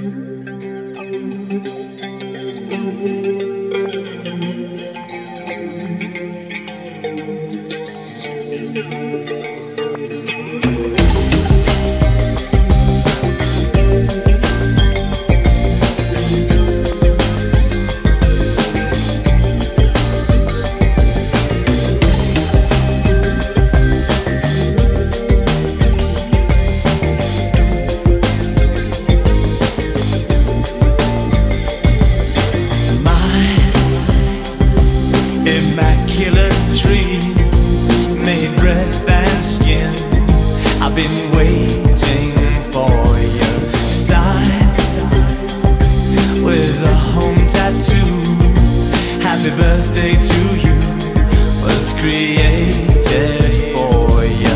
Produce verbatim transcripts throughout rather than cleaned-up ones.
Immaculate dream, made breath and skin. I've been waiting for your sign with a home tattoo. Happy birthday to you was created for you.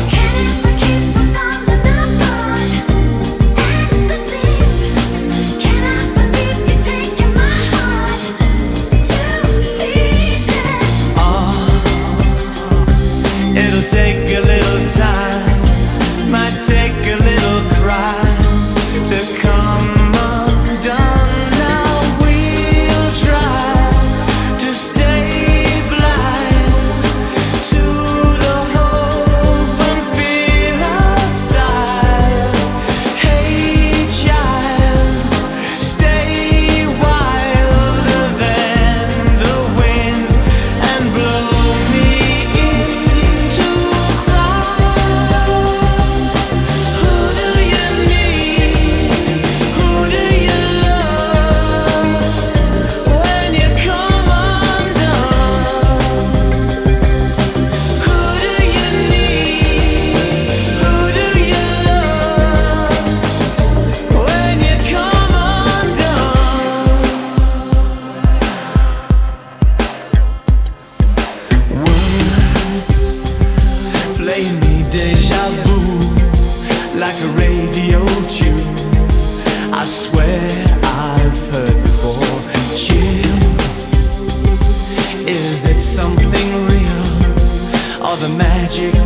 It'll take a little time, might take a little cry to come undone. Now we'll try to stay blind to the hope and fear outside. Hey child, stay wilder than the wind and blow me play me deja vu like a radio tune. I swear I've heard before. Chill, is it something real or the magic